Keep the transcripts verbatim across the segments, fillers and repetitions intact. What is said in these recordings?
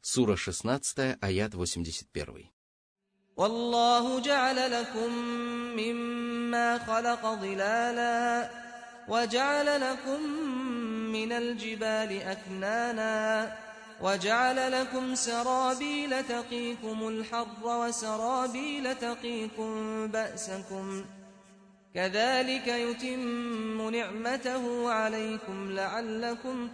Сура шестнадцатая, аят восемьдесят один. والله جعل لكم مما خلق ظلالا وجعل لكم من الجبال أكنانا وجعل لكم سرابيل تقيكم الحر وسرابيل تقيكم بأسكم كذلك يتم نعمته عليكم لعلكم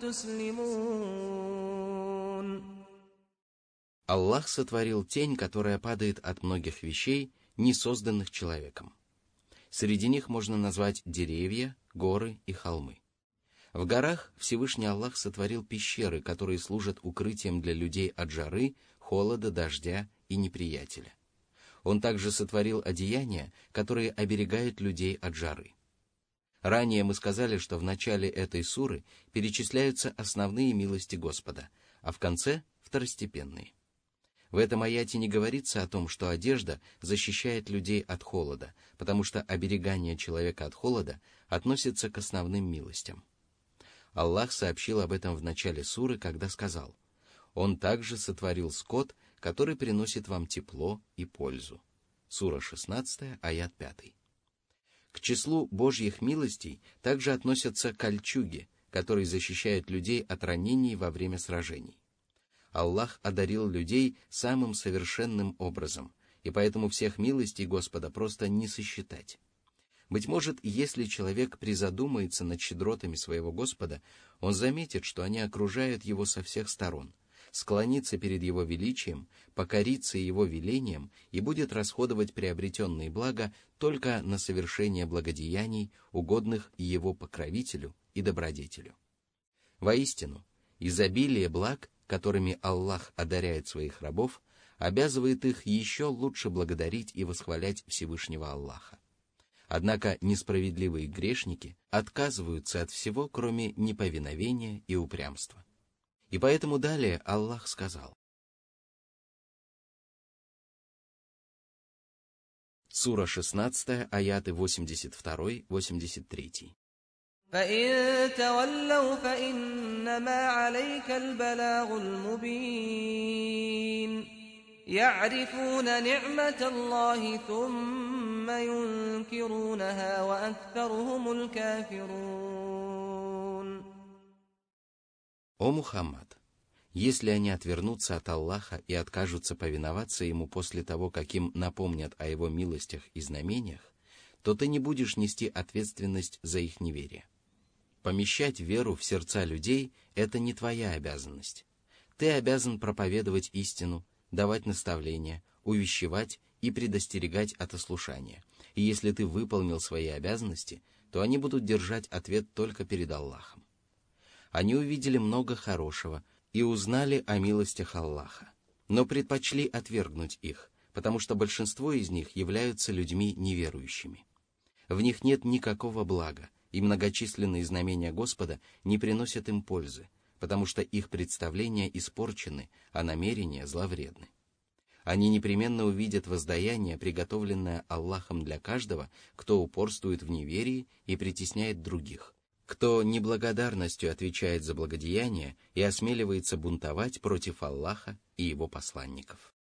تسلمون. Аллах сотворил тень, которая падает от многих вещей, не созданных человеком. Среди них можно назвать деревья, горы и холмы. В горах Всевышний Аллах сотворил пещеры, которые служат укрытием для людей от жары, холода, дождя и неприятеля. Он также сотворил одеяния, которые оберегают людей от жары. Ранее мы сказали, что в начале этой суры перечисляются основные милости Господа, а в конце – второстепенные. В этом аяте не говорится о том, что одежда защищает людей от холода, потому что оберегание человека от холода относится к основным милостям. Аллах сообщил об этом в начале суры, когда сказал: «Он также сотворил скот, который приносит вам тепло и пользу». Сура шестнадцатая, аят пятый. К числу Божьих милостей также относятся кольчуги, которые защищают людей от ранений во время сражений. Аллах одарил людей самым совершенным образом, и поэтому всех милостей Господа просто не сосчитать. Быть может, если человек призадумается над щедротами своего Господа, он заметит, что они окружают его со всех сторон, склонится перед его величием, покорится его велением и будет расходовать приобретенные блага только на совершение благодеяний, угодных его покровителю и добродетелю. Воистину, изобилие благ, которыми Аллах одаряет своих рабов, обязывает их еще лучше благодарить и восхвалять Всевышнего Аллаха. Однако несправедливые грешники отказываются от всего, кроме неповиновения и упрямства. И поэтому далее Аллах сказал. Сура шестнадцатая, аяты восемьдесят два — восемьдесят три. فإن تولوا فإنما عليك البلاغ المبين يعرفون نعمة الله ثم ينكرونها وأكثرهم الكافرون. О Мухаммад, если они отвернутся от Аллаха и откажутся повиноваться Ему после того, как им напомнят о Его милостях и знамениях, то ты не будешь нести ответственность за их неверие. Помещать веру в сердца людей – это не твоя обязанность. Ты обязан проповедовать истину, давать наставления, увещевать и предостерегать от ослушания. И если ты выполнил свои обязанности, то они будут держать ответ только перед Аллахом. Они увидели много хорошего и узнали о милостях Аллаха, но предпочли отвергнуть их, потому что большинство из них являются людьми неверующими. В них нет никакого блага, и многочисленные знамения Господа не приносят им пользы, потому что их представления испорчены, а намерения зловредны. Они непременно увидят воздаяние, приготовленное Аллахом для каждого, кто упорствует в неверии и притесняет других, кто неблагодарностью отвечает за благодеяние и осмеливается бунтовать против Аллаха и его посланников.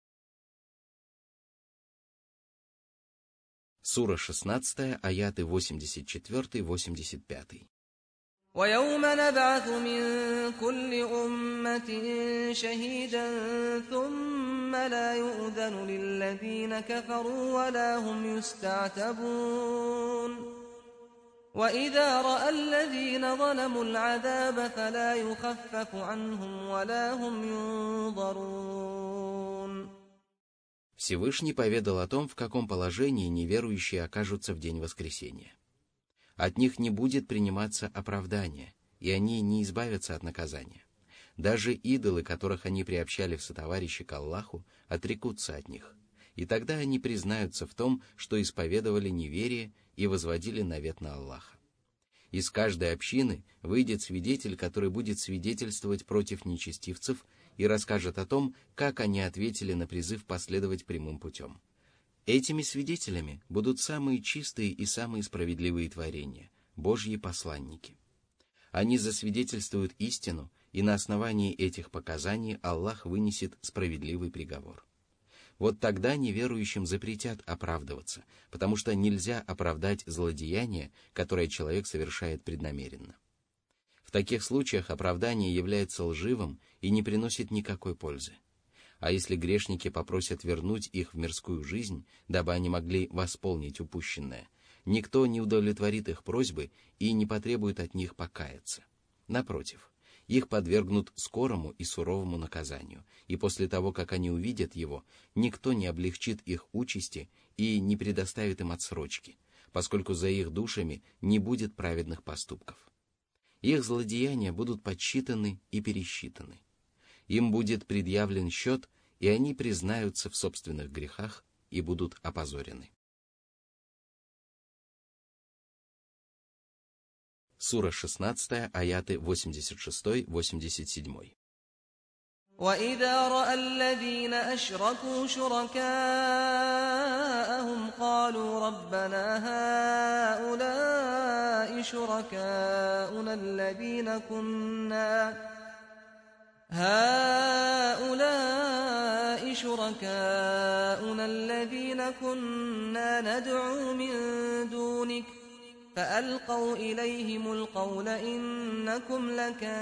Сура шестнадцатая, аяты восемьдесят четыре — восемьдесят пять. وَيَوْمَ نَبْعَثُ مِنْ كُلِّ أُمَّةٍ شَهِيدًا ثُمَّ لَا يُؤْذَنُ لِلَّذِينَ كَفَرُوا وَلَا هُمْ يُسْتَعْتَبُونَ وَإِذَا رَأَى الَّذِينَ ظَلَمُوا الْعَذَابَ فَلَا يُخَفَّفُ عَنْهُمْ وَلَا هُمْ يُنظَرُونَ. Всевышний поведал о том, в каком положении неверующие окажутся в день воскресения. От них не будет приниматься оправдание, и они не избавятся от наказания. Даже идолы, которых они приобщали в сотоварищи к Аллаху, отрекутся от них, и тогда они признаются в том, что исповедовали неверие и возводили навет на Аллаха. Из каждой общины выйдет свидетель, который будет свидетельствовать против нечестивцев и расскажет о том, как они ответили на призыв последовать прямым путем. Этими свидетелями будут самые чистые и самые справедливые творения, Божьи посланники. Они засвидетельствуют истину и на основании этих показаний Аллах вынесет справедливый приговор. Вот тогда неверующим запретят оправдываться, потому что нельзя оправдать злодеяние, которое человек совершает преднамеренно. В таких случаях оправдание является лживым и не приносит никакой пользы. А если грешники попросят вернуть их в мирскую жизнь, дабы они могли восполнить упущенное, никто не удовлетворит их просьбы и не потребует от них покаяться. Напротив, их подвергнут скорому и суровому наказанию, и после того, как они увидят его, никто не облегчит их участи и не предоставит им отсрочки, поскольку за их душами не будет праведных поступков. Их злодеяния будут подсчитаны и пересчитаны. Им будет предъявлен счет, и они признаются в собственных грехах и будут опозорены. Сура шестнадцатая, аяты восемьдесят шесть — восемьдесят семь. وَإِذَا رَأَى الَّذِينَ أَشْرَكُوا شُرَكَاءَهُمْ قَالُوا رَبَّنَا هَؤُلَاءِ شُرَكَاؤُنَا الَّذِينَ كُنَّا هَؤُلَاءِ شُرَكَاؤُنَا الَّذِينَ كُنَّا نَدْعُو مِن دُونِكَ فَأَلْقَوْا إِلَيْهِمُ الْقَوْلَ إِنَّكُمْ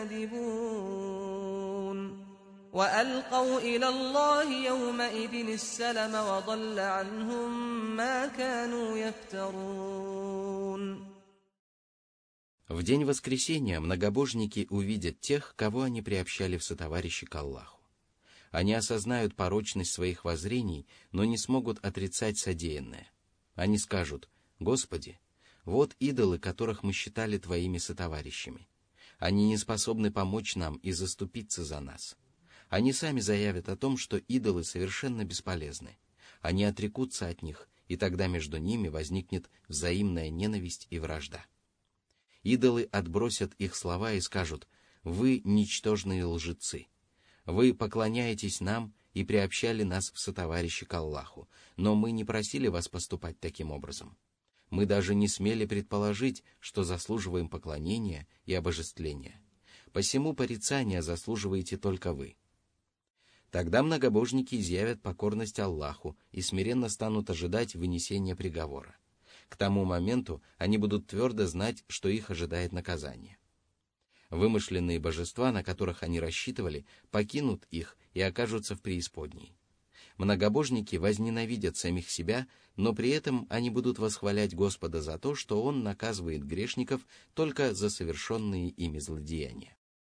لَكَاذِبُونَ وَأَلْقَوْا إِلَى اللَّهِ يَوْمَئِذٍ السَّلَمَ وَضَلَّ عَنْهُمْ مَا كَانُوا يَفْتَرُونَ. В день воскресения многобожники увидят тех, кого они приобщали в сотоварищи к Аллаху. Они осознают порочность своих воззрений, но не смогут отрицать содеянное. Они скажут: «Господи, вот идолы, которых мы считали Твоими сотоварищами. Они не способны помочь нам и заступиться за нас. Они сами заявят о том, что идолы совершенно бесполезны. Они отрекутся от них, и тогда между ними возникнет взаимная ненависть и вражда. Идолы отбросят их слова и скажут: «Вы ничтожные лжецы. Вы поклоняетесь нам и приобщали нас в сотоварищи к Аллаху, но мы не просили вас поступать таким образом. Мы даже не смели предположить, что заслуживаем поклонения и обожествления. Посему порицания заслуживаете только вы». Тогда многобожники изъявят покорность Аллаху и смиренно станут ожидать вынесения приговора. К тому моменту они будут твердо знать, что их ожидает наказание. Вымышленные божества, на которых они рассчитывали, покинут их и окажутся в преисподней. Многобожники возненавидят самих себя, но при этом они будут восхвалять Господа за то, что Он наказывает грешников только за совершенные ими злодеяния.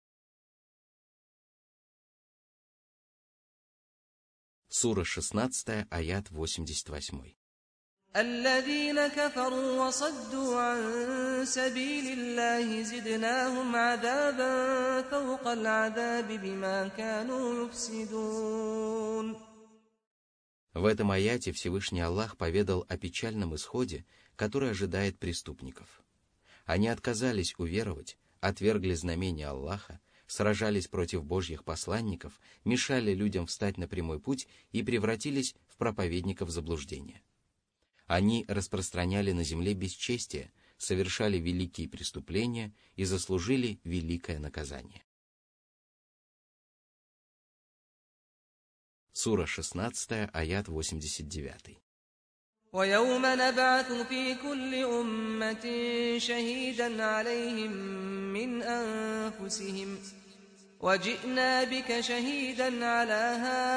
Сура шестнадцатая, аят восемьдесят восемь. الذين كفروا وصدوا عن سبيل الله زدناهم عذابا فوق العذاب بما كانوا يفسدون. В этом аяте Всевышний Аллах поведал о печальном исходе, который ожидает преступников. Они отказались уверовать, отвергли знамения Аллаха, сражались против Божьих посланников, мешали людям встать на прямой путь и превратились в проповедников заблуждения. Они распространяли на земле бесчестие, совершали великие преступления и заслужили великое наказание. Сура шестнадцатая, аят восемьдесят девять. وَيَوْمَ نَبْعَثُ فِي كُلِّ أُمَّةٍ شَهِيدًا عَلَيْهِمْ مِنْ أَنفُسِهِمْ وَجِئْنَا بِكَ شَهِيدًا عَلَى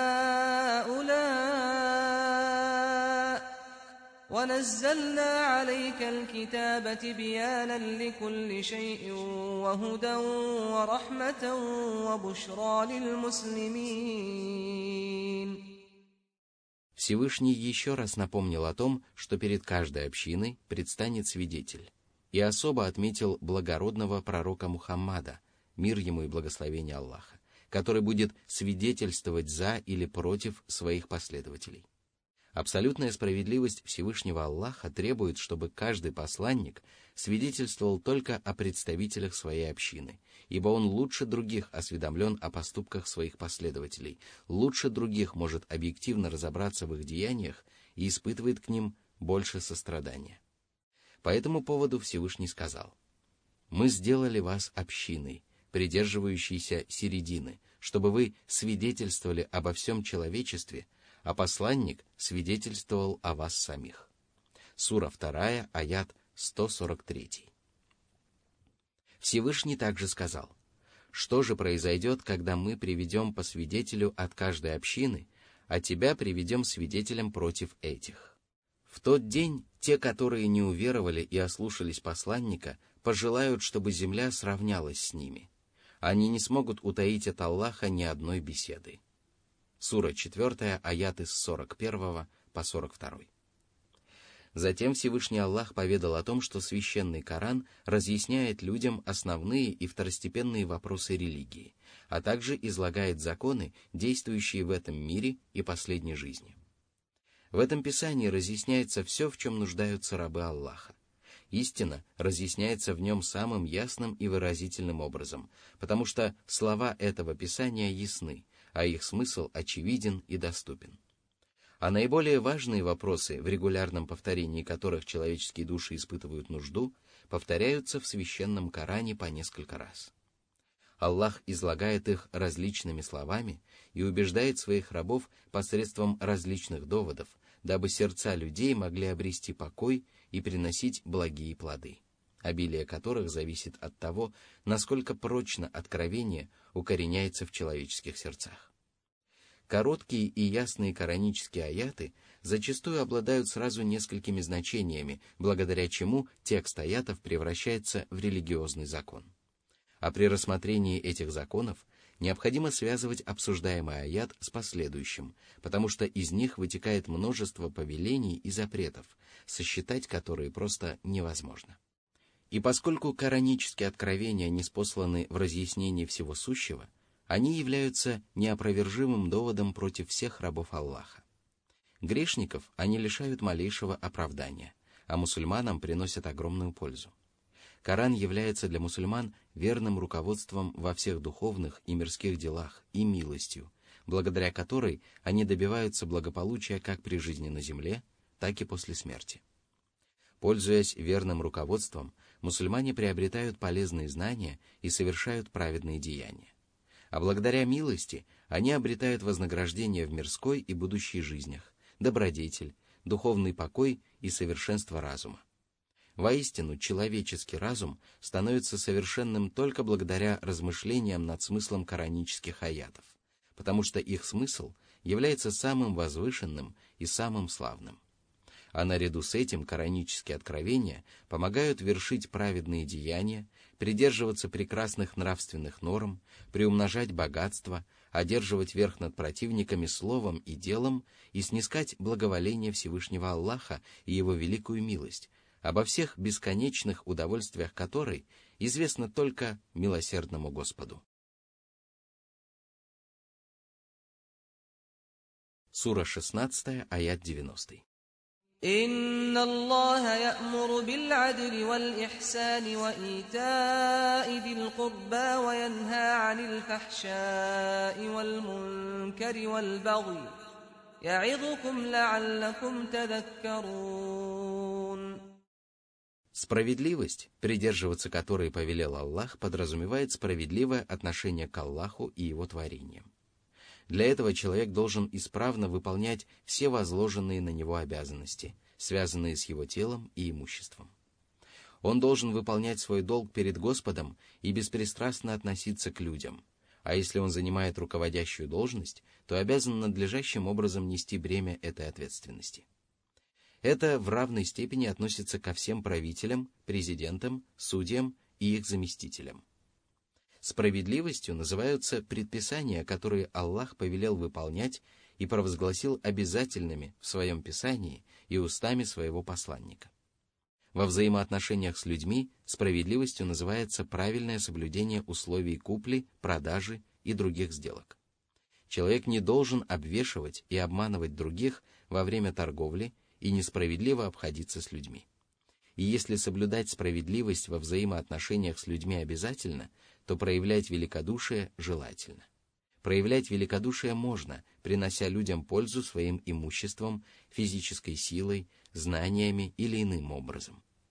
هَؤُلَاءِ وَنَزَّلْنَا عَلَيْكَ الْكِتَابَ تِبْيَانًا لِكُلِّ شَيْءٍ وَهُدًى وَرَحْمَةً وَبُشْرَى لِلْمُسْلِمِينَ. Всевышний еще раз напомнил о том, что перед каждой общиной предстанет свидетель, и особо отметил благородного пророка Мухаммада, мир ему и благословение Аллаха, который будет свидетельствовать за или против своих последователей. Абсолютная справедливость Всевышнего Аллаха требует, чтобы каждый посланник свидетельствовал только о представителях своей общины, ибо он лучше других осведомлен о поступках своих последователей, лучше других может объективно разобраться в их деяниях и испытывает к ним больше сострадания. По этому поводу Всевышний сказал: «Мы сделали вас общиной, придерживающийся середины, чтобы вы свидетельствовали обо всем человечестве, а посланник свидетельствовал о вас самих». Сура два, аят сто сорок три. Всевышний также сказал: «Что же произойдет, когда мы приведем по свидетелю от каждой общины, а тебя приведем свидетелем против этих? В тот день те, которые не уверовали и ослушались посланника, пожелают, чтобы земля сравнялась с ними. Они не смогут утаить от Аллаха ни одной беседы». Сура четыре, аяты с сорок первого по сорок второй. Затем Всевышний Аллах поведал о том, что священный Коран разъясняет людям основные и второстепенные вопросы религии, а также излагает законы, действующие в этом мире и последней жизни. В этом писании разъясняется все, в чем нуждаются рабы Аллаха. Истина разъясняется в нем самым ясным и выразительным образом, потому что слова этого писания ясны, а их смысл очевиден и доступен. А наиболее важные вопросы, в регулярном повторении которых человеческие души испытывают нужду, повторяются в священном Коране по несколько раз. Аллах излагает их различными словами и убеждает своих рабов посредством различных доводов, дабы сердца людей могли обрести покой и приносить благие плоды, обилие которых зависит от того, насколько прочно откровение укореняется в человеческих сердцах. Короткие и ясные коранические аяты зачастую обладают сразу несколькими значениями, благодаря чему текст аятов превращается в религиозный закон. А при рассмотрении этих законов необходимо связывать обсуждаемый аят с последующим, потому что из них вытекает множество повелений и запретов, сосчитать которые просто невозможно. И поскольку коранические откровения ниспосланы в разъяснении всего сущего, они являются неопровержимым доводом против всех рабов Аллаха. Грешников они лишают малейшего оправдания, а мусульманам приносят огромную пользу. Коран является для мусульман верным руководством во всех духовных и мирских делах и милостью, благодаря которой они добиваются благополучия как при жизни на земле, так и после смерти. Пользуясь верным руководством, мусульмане приобретают полезные знания и совершают праведные деяния. А благодаря милости они обретают вознаграждение в мирской и будущей жизнях, добродетель, духовный покой и совершенство разума. Воистину, человеческий разум становится совершенным только благодаря размышлениям над смыслом коранических аятов, потому что их смысл является самым возвышенным и самым славным. А наряду с этим коранические откровения помогают вершить праведные деяния, придерживаться прекрасных нравственных норм, приумножать богатство, одерживать верх над противниками словом и делом и снискать благоволение Всевышнего Аллаха и Его великую милость, обо всех бесконечных удовольствиях которой известно только милосердному Господу. Сура шестнадцать, аят девяностый. إن الله يأمر بالعدل والإحسان وإيتاء ذي القربى وينهى عن الفحشاء والمنكر والبغي يعظكم لعلكم تذكرون. Справедливость, придерживаться которой повелел Аллах, подразумевает справедливое отношение к Аллаху и Его творениям. Для этого человек должен исправно выполнять все возложенные на него обязанности, связанные с его телом и имуществом. Он должен выполнять свой долг перед Господом и беспристрастно относиться к людям, а если он занимает руководящую должность, то обязан надлежащим образом нести бремя этой ответственности. Это в равной степени относится ко всем правителям, президентам, судьям и их заместителям. Справедливостью называются предписания, которые Аллах повелел выполнять и провозгласил обязательными в своем Писании и устами своего посланника. Во взаимоотношениях с людьми справедливостью называется правильное соблюдение условий купли, продажи и других сделок. Человек не должен обвешивать и обманывать других во время торговли и несправедливо обходиться с людьми. И если соблюдать справедливость во взаимоотношениях с людьми обязательно, то проявлять великодушие желательно. Проявлять великодушие можно, принося людям пользу своим имуществом, физической силой, знаниями или иным образом.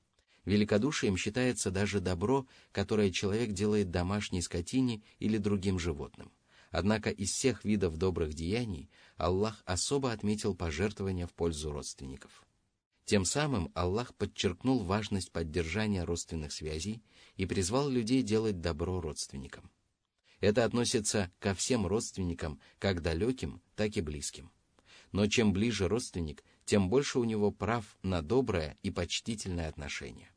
Великодушием считается даже добро, которое человек делает домашней скотине или другим животным. Однако из всех видов добрых деяний Аллах особо отметил пожертвования в пользу родственников. Тем самым Аллах подчеркнул важность поддержания родственных связей и призвал людей делать добро родственникам. Это относится ко всем родственникам, как далеким, так и близким. Но чем ближе родственник, тем больше у него прав на доброе и почтительное отношение.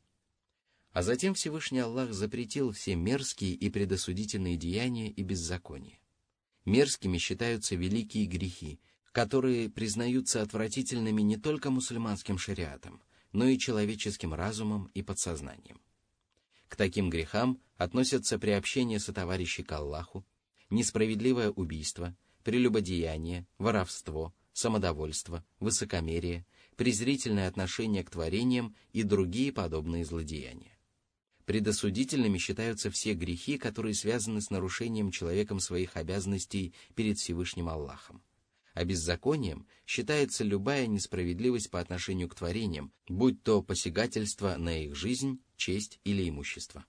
А затем Всевышний Аллах запретил все мерзкие и предосудительные деяния и беззакония. Мерзкими считаются великие грехи, которые признаются отвратительными не только мусульманским шариатом, но и человеческим разумом и подсознанием. К таким грехам относятся приобщение сотоварищей к Аллаху, несправедливое убийство, прелюбодеяние, воровство, самодовольство, высокомерие, презрительное отношение к творениям и другие подобные злодеяния. Предосудительными считаются все грехи, которые связаны с нарушением человеком своих обязанностей перед Всевышним Аллахом. А беззаконием считается любая несправедливость по отношению к творениям, будь то посягательство на их жизнь, честь или имущество.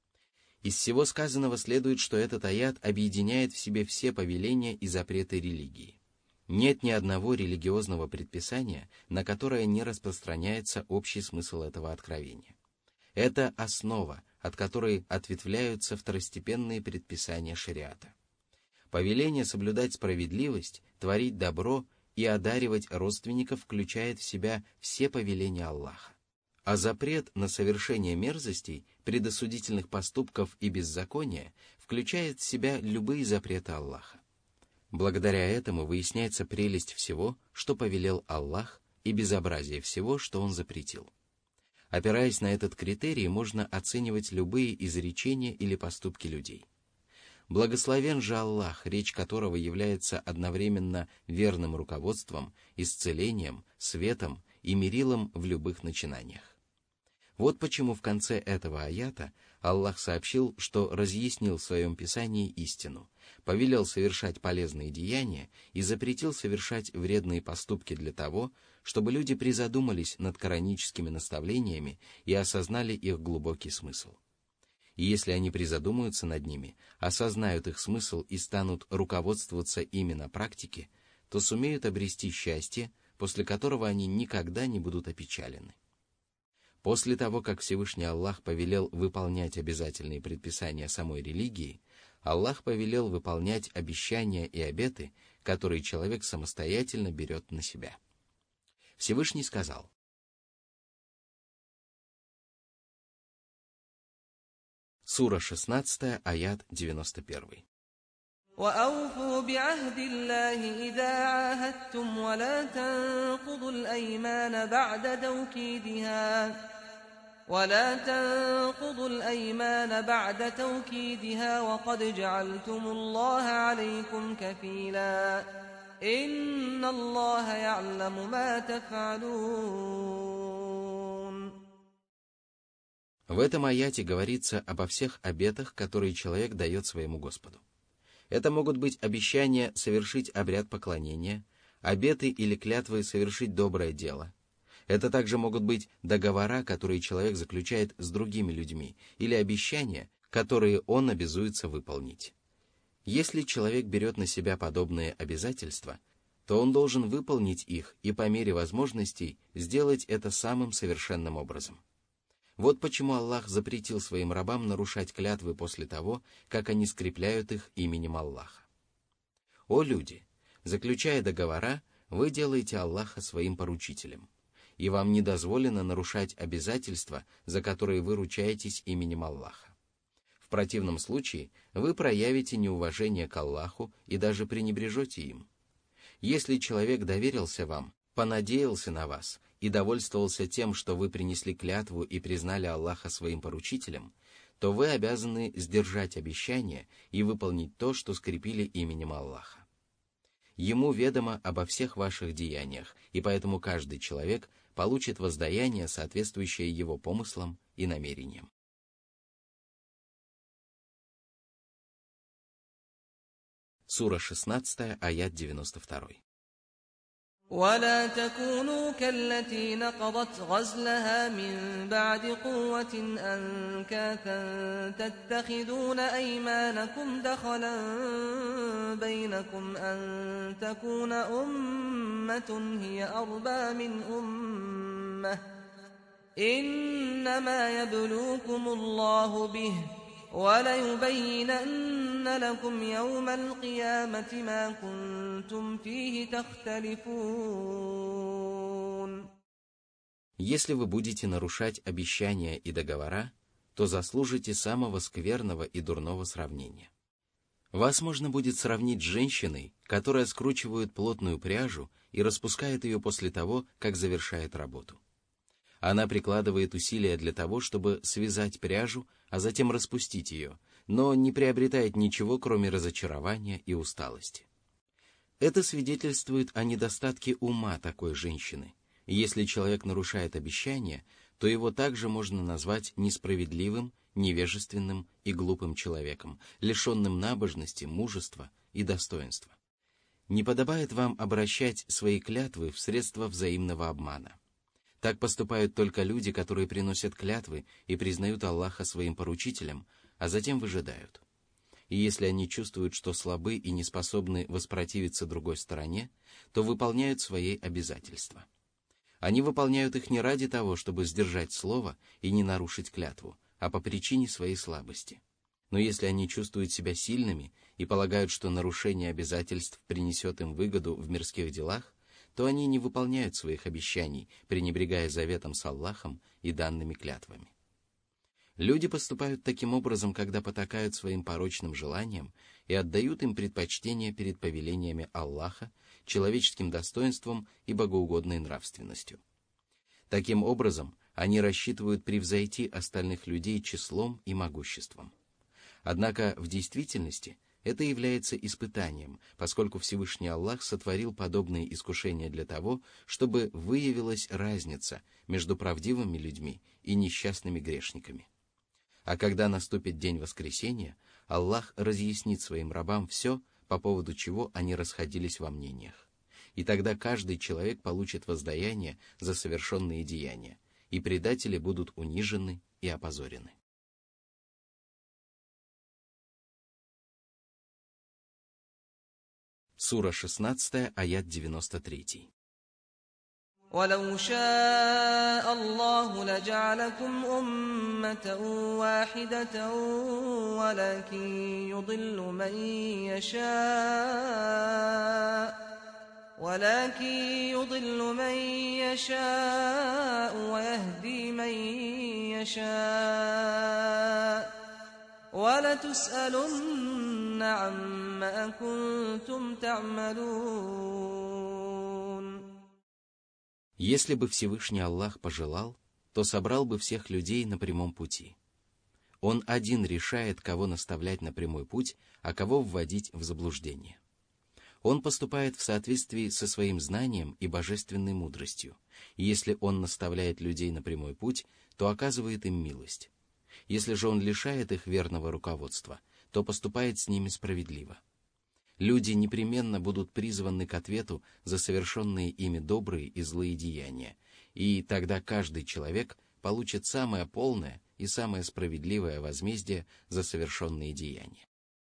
Из всего сказанного следует, что этот аят объединяет в себе все повеления и запреты религии. Нет ни одного религиозного предписания, на которое не распространяется общий смысл этого откровения. Это основа, от которой ответвляются второстепенные предписания шариата. Повеление соблюдать справедливость, творить добро и одаривать родственников включает в себя все повеления Аллаха. А запрет на совершение мерзостей, предосудительных поступков и беззакония включает в себя любые запреты Аллаха. Благодаря этому выясняется прелесть всего, что повелел Аллах, и безобразие всего, что Он запретил. Опираясь на этот критерий, можно оценивать любые изречения или поступки людей. Благословен же Аллах, речь которого является одновременно верным руководством, исцелением, светом и мерилом в любых начинаниях. Вот почему в конце этого аята Аллах сообщил, что разъяснил в своем Писании истину, повелел совершать полезные деяния и запретил совершать вредные поступки для того, чтобы люди призадумались над кораническими наставлениями и осознали их глубокий смысл. И если они призадумаются над ними, осознают их смысл и станут руководствоваться ими на практике, то сумеют обрести счастье, после которого они никогда не будут опечалены. После того, как Всевышний Аллах повелел выполнять обязательные предписания самой религии, Аллах повелел выполнять обещания и обеты, которые человек самостоятельно берет на себя. Всевышний сказал: Сура шестнадцатая, аят девяносто первый. وأوفوا بعهد الله إذا عاهدتم ولا تنقضوا الأيمان بعد توكيدها ولا تنقضوا الأيمان بعد توكيدها وقد جعلتم الله عليكم كفيلا إن الله يعلم ما تفعلون. В этом аяте говорится обо всех обетах, которые человек дает своему Господу. Это могут быть обещания совершить обряд поклонения, обеты или клятвы совершить доброе дело. Это также могут быть договора, которые человек заключает с другими людьми, или обещания, которые он обязуется выполнить. Если человек берет на себя подобные обязательства, то он должен выполнить их и по мере возможностей сделать это самым совершенным образом. Вот почему Аллах запретил своим рабам нарушать клятвы после того, как они скрепляют их именем Аллаха. О люди, заключая договора, вы делаете Аллаха своим поручителем, и вам не дозволено нарушать обязательства, за которые вы ручаетесь именем Аллаха. В противном случае вы проявите неуважение к Аллаху и даже пренебрежете им. Если человек доверился вам, понадеялся на вас и довольствовался тем, что вы принесли клятву и признали Аллаха своим поручителем, то вы обязаны сдержать обещание и выполнить то, что скрепили именем Аллаха. Ему ведомо обо всех ваших деяниях, и поэтому каждый человек получит воздаяние, соответствующее его помыслам и намерениям. Сура шестнадцатая, аят девяносто второй. ولا تكونوا كالتي نقضت غزلها من بعد قوة أنكاثا تتخذون أيمانكم دخلا بينكم أن تكون أمة هي أربى من أمة إنما يبلوكم الله به وَلَيُبَيِّنَنَّ لَكُمْ يَوْمَ الْقِيَامَةِ مَا كُنْتُمْ فِيهِ تَخْتَلِفُونَ. Если вы будете нарушать обещания и договора, то заслужите самого скверного и дурного сравнения. Вас можно будет сравнить с женщиной, которая скручивает плотную пряжу и распускает ее после того, как завершает работу. Она прикладывает усилия для того, чтобы связать пряжу, а затем распустить ее, но не приобретает ничего, кроме разочарования и усталости. Это свидетельствует о недостатке ума такой женщины. Если человек нарушает обещания, то его также можно назвать несправедливым, невежественным и глупым человеком, лишенным набожности, мужества и достоинства. Не подобает вам обращать свои клятвы в средства взаимного обмана. Так поступают только люди, которые приносят клятвы и признают Аллаха своим поручителем, а затем выжидают. И если они чувствуют, что слабы и не способны воспротивиться другой стороне, то выполняют свои обязательства. Они выполняют их не ради того, чтобы сдержать слово и не нарушить клятву, а по причине своей слабости. Но если они чувствуют себя сильными и полагают, что нарушение обязательств принесет им выгоду в мирских делах, то они не выполняют своих обещаний, пренебрегая заветом с Аллахом и данными клятвами. Люди поступают таким образом, когда потакают своим порочным желаниям и отдают им предпочтение перед повелениями Аллаха, человеческим достоинством и богоугодной нравственностью. Таким образом, они рассчитывают превзойти остальных людей числом и могуществом. Однако в действительности это является испытанием, поскольку Всевышний Аллах сотворил подобные искушения для того, чтобы выявилась разница между правдивыми людьми и несчастными грешниками. А когда наступит день воскресения, Аллах разъяснит своим рабам все, по поводу чего они расходились во мнениях. И тогда каждый человек получит воздаяние за совершенные деяния, и предатели будут унижены и опозорены. Сура шестнадцатая, аят девяносто три. وَلَوْ شَاءَ اللَّهُ لَجَعَلَكُمْ أُمَّةً وَاحِدَةً وَلَكِنْ يُضِلُّ مَنْ يَشَاءُ وَلَكِنْ يُضِلُّ مَنْ يَشَاءُ وَيَهْدِي مَنْ يَشَاءُ وَلَتُسْأَلُنَّ عَمَّا كُنْتُمْ تَعْمَلُونَ. Если бы Всевышний Аллах пожелал, то собрал бы всех людей на прямом пути. Он один решает, кого наставлять на прямой путь, а кого вводить в заблуждение. Он поступает в соответствии со своим знанием и божественной мудростью, и если он наставляет людей на прямой путь, то оказывает им милость. Если же он лишает их верного руководства, то поступает с ними справедливо. Люди непременно будут призваны к ответу за совершенные ими добрые и злые деяния, и тогда каждый человек получит самое полное и самое справедливое возмездие за совершенные деяния.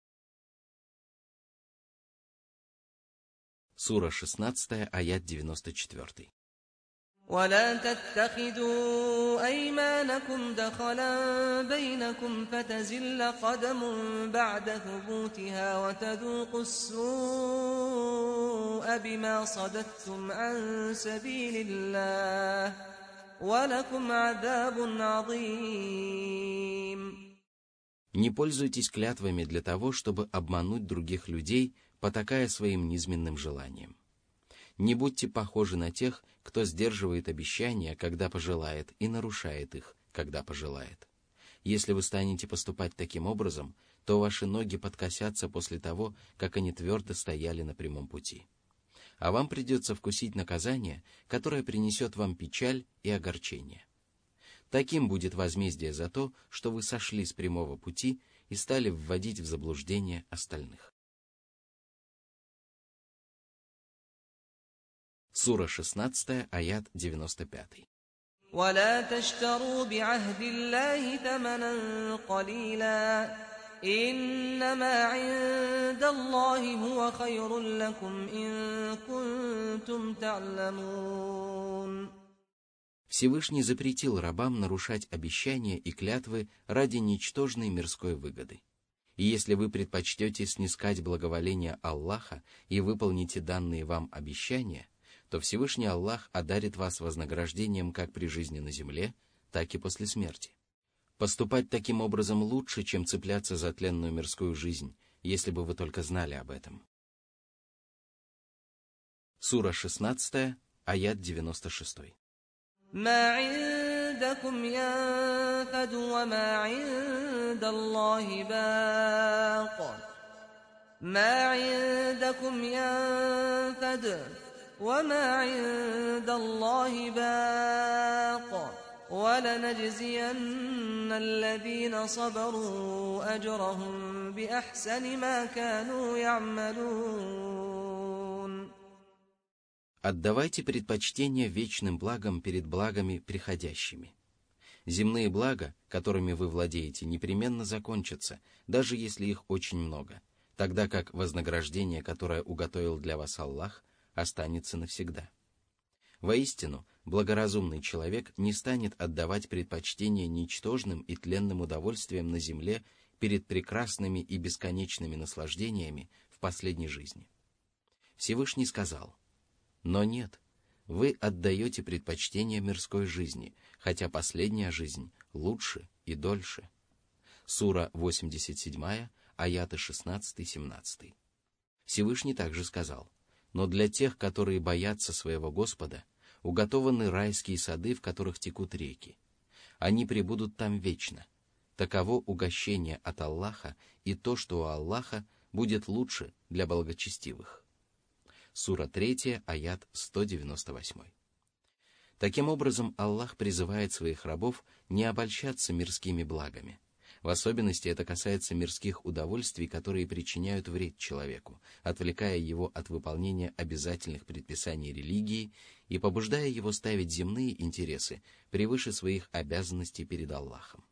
Сура шестнадцатая, аят девяносто четыре. ولا تتخذوا أيمانكم دخلا بينكم فتزل قدم بعد ثبوتها وتذوقوا السوء بما صددتم عن سبيل الله ولكم عذاب عظيم. Не пользуйтесь клятвами для того, чтобы обмануть других людей, потакая своим низменным желанием. Не будьте похожи на тех, кто сдерживает обещания, когда пожелает, и нарушает их, когда пожелает. Если вы станете поступать таким образом, то ваши ноги подкосятся после того, как они твердо стояли на прямом пути. А вам придется вкусить наказание, которое принесет вам печаль и огорчение. Таким будет возмездие за то, что вы сошли с прямого пути и стали вводить в заблуждение остальных. Сура шестнадцатая, аят девяносто пятый. ولا تشتروا بعهد الله ثمنا قليلا إنما عند الله هو خير لكم إن كنتم تعلمون. Всевышний запретил рабам нарушать обещания и клятвы ради ничтожной мирской выгоды. И если вы предпочтете снискать благоволение Аллаха и выполните данные вам обещания, то Всевышний Аллах одарит вас вознаграждением как при жизни на земле, так и после смерти. Поступать таким образом лучше, чем цепляться за тленную мирскую жизнь, если бы вы только знали об этом. Сура шестнадцатая, аят девяносто шестой. ما عندكم ينفد وما عند الله باق ما عندكم ينفد وما عند الله باق ولنجزين الذين صبروا أجرهم بأحسن ما كانوا يعملون. Отдавайте предпочтение вечным благам перед благами приходящими. Земные блага, которыми вы владеете, непременно закончатся, даже если их очень много, тогда как вознаграждение, которое уготовил для вас Аллах, останется навсегда. Воистину, благоразумный человек не станет отдавать предпочтение ничтожным и тленным удовольствиям на земле перед прекрасными и бесконечными наслаждениями в последней жизни. Всевышний сказал: «Но нет, вы отдаете предпочтение мирской жизни, хотя последняя жизнь лучше и дольше». Сура восемьдесят семь, аяты шестнадцатый-семнадцатый. Всевышний также сказал: «Но для тех, которые боятся своего Господа, уготованы райские сады, в которых текут реки. Они пребудут там вечно. Таково угощение от Аллаха, и то, что у Аллаха, будет лучше для благочестивых». Сура третья, аят сто девяносто восемь. Таким образом, Аллах призывает своих рабов не обольщаться мирскими благами. В особенности это касается мирских удовольствий, которые причиняют вред человеку, отвлекая его от выполнения обязательных предписаний религии и побуждая его ставить земные интересы превыше своих обязанностей перед Аллахом.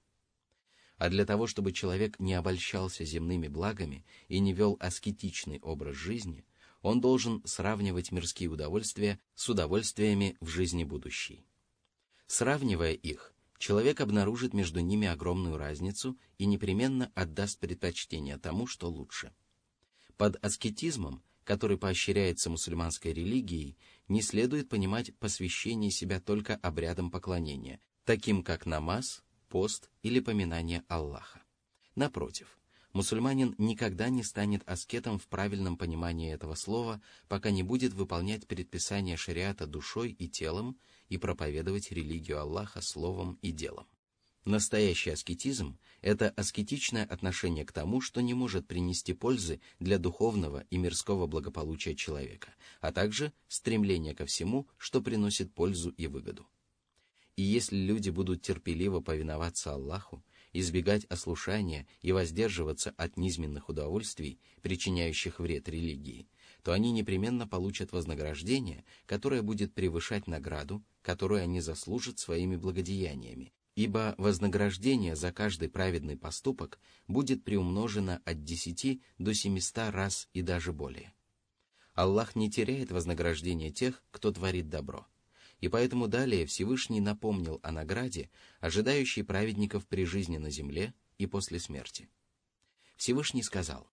А для того, чтобы человек не обольщался земными благами и не вел аскетичный образ жизни, он должен сравнивать мирские удовольствия с удовольствиями в жизни будущей. Сравнивая их, человек обнаружит между ними огромную разницу и непременно отдаст предпочтение тому, что лучше. Под аскетизмом, который поощряется мусульманской религией, не следует понимать посвящение себя только обрядам поклонения, таким как намаз, пост или поминание Аллаха. Напротив, мусульманин никогда не станет аскетом в правильном понимании этого слова, пока не будет выполнять предписания шариата душой и телом и проповедовать религию Аллаха словом и делом. Настоящий аскетизм – это аскетичное отношение к тому, что не может принести пользы для духовного и мирского благополучия человека, а также стремление ко всему, что приносит пользу и выгоду. И если люди будут терпеливо повиноваться Аллаху, избегать ослушания и воздерживаться от низменных удовольствий, причиняющих вред религии, то они непременно получат вознаграждение, которое будет превышать награду, которую они заслужат своими благодеяниями, ибо вознаграждение за каждый праведный поступок будет приумножено от десяти до семиста раз и даже более. Аллах не теряет вознаграждение тех, кто творит добро. И поэтому далее Всевышний напомнил о награде, ожидающей праведников при жизни на земле и после смерти. Всевышний сказал: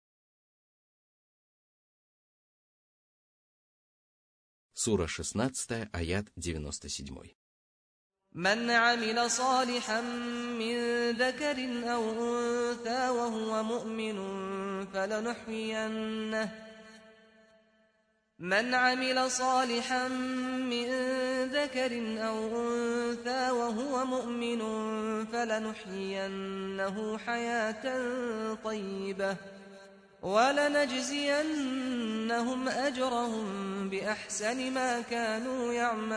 Сура шестнадцатая, аят девяносто семь. من عمل صالحا من ذكر أو أنثى وهو مؤمن فلنحيينه من عمل صالحا من ذكر أو أنثى وهو مؤمن فلنحيينه حياة طيبة ولنجزينهم أجرهم بأحسن ما كانوا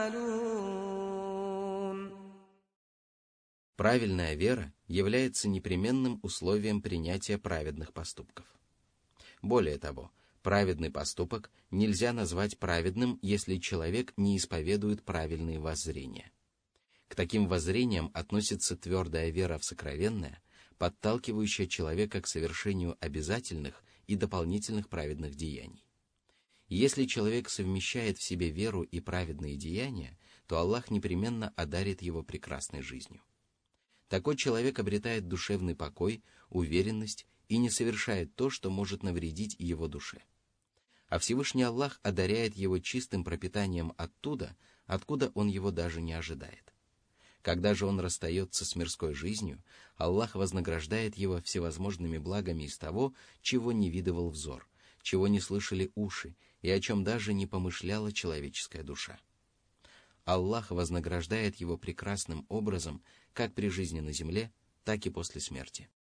يعملون. Правильная вера является непременным условием принятия праведных поступков. Более того, Праведный поступок нельзя назвать праведным, если человек не исповедует правильные воззрения. К таким воззрениям относится твердая вера в сокровенное, подталкивающая человека к совершению обязательных и дополнительных праведных деяний. Если человек совмещает в себе веру и праведные деяния, то Аллах непременно одарит его прекрасной жизнью. Такой человек обретает душевный покой, уверенность и не совершает то, что может навредить его душе. А Всевышний Аллах одаряет его чистым пропитанием оттуда, откуда он его даже не ожидает. Когда же он расстается с мирской жизнью, Аллах вознаграждает его всевозможными благами из того, чего не видывал взор, чего не слышали уши и о чем даже не помышляла человеческая душа. Аллах вознаграждает его прекрасным образом как при жизни на земле, так и после смерти.